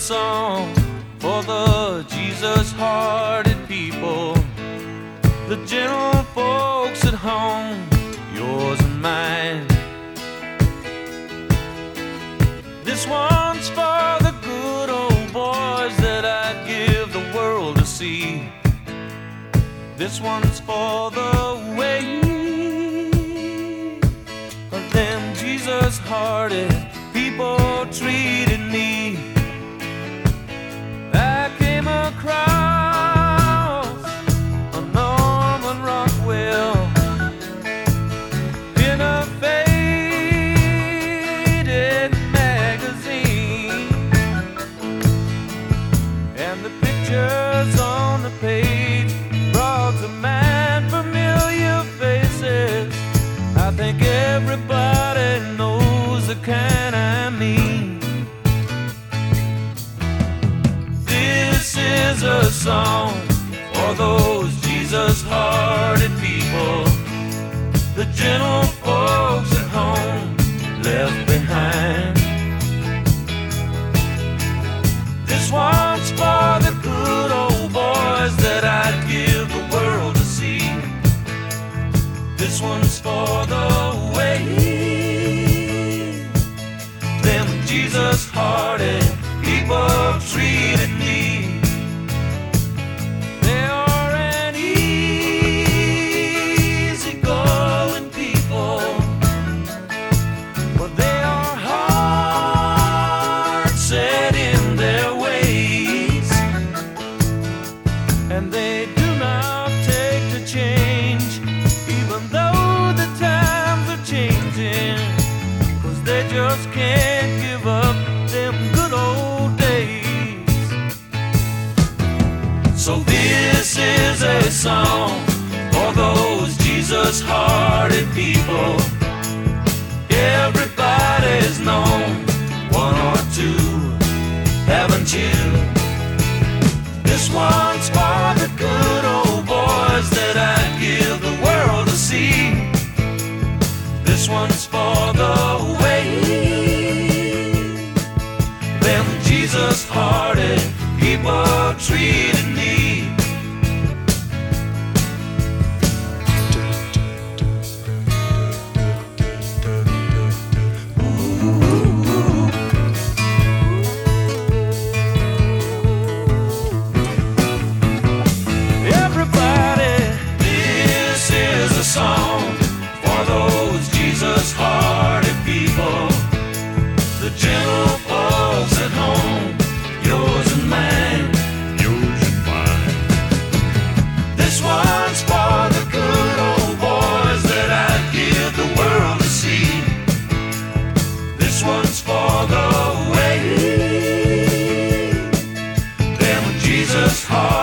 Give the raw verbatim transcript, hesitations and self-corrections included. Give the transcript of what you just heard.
song for the Jesus-hearted people, the gentle folks at home, yours and mine. This one's for the good old boys that I'd give the world to see. This one's for the way of them Jesus-hearted people treated me. I came across a Norman Rockwell in a faded magazine, and the pictures on the page brought to mind familiar faces. I think everybody knows the kind I mean. This is a song for those Jesus-hearted people, the gentle folks at home left behind. This one's for the good old boys that I'd give the world to see. This one's for the way them Jesus-hearted people treated me. They are an easy-going people, but they are hard set in their ways, and they do not take to change, even though the times are changing, 'cause they just can't give up them good old days. So this is a song for those Jesus-hearted people. Everybody's known one or two, haven't you? This one's for the good old boys that I'd give the world to see. This one's for the way them Jesus-hearted people treated me. Everybody, this is a song for those Jesus-hearted people, the gentle folks at home, yours and mine, yours and mine. This one's for the good old boys that I'd give the world to see. This one's for the way them Jesus-hearted